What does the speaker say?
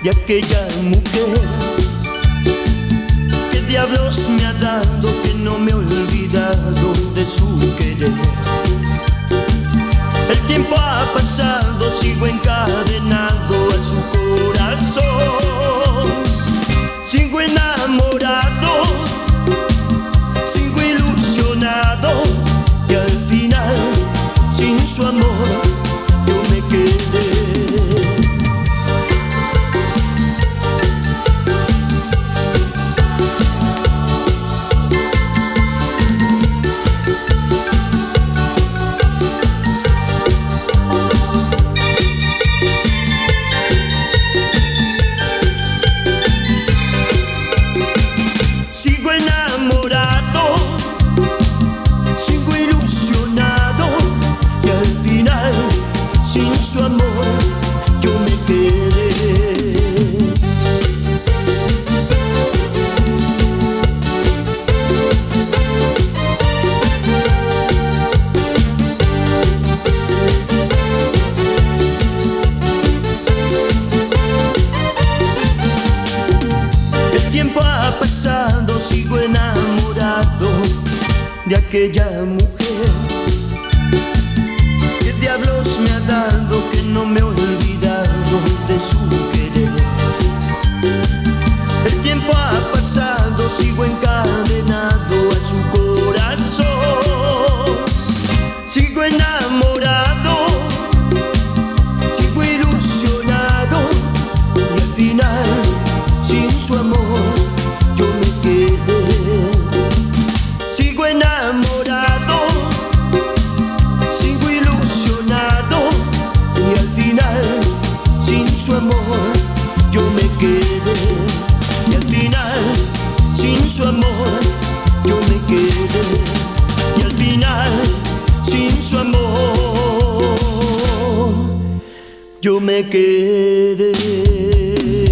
de aquella mujer. ¿Qué diablos me ha dado que no me he olvidado de su querer? El tiempo ha pasado, sigo encadenado a su corazón. Sigo enamorado, sigo ilusionado, y al final, sin su amor, yo me quedé. Sigo enamorado, sigo ilusionado, y al final, sin su amor, yo me quedé. El tiempo ha pasado, sigo enamorado de aquella mujer. ¿Qué diablos me ha dado que no me he olvidado de su querer? El tiempo ha pasado, sigo encadenado a su corazón. Sigo enamorado, sigo ilusionado, y al final, sin su amor, yo me quedé. Sigo enamorado, sigo ilusionado, y al final, sin su amor, yo me quedé. Y al final, sin su amor, yo me quedé. Y al final, sin su amor, yo me quedé.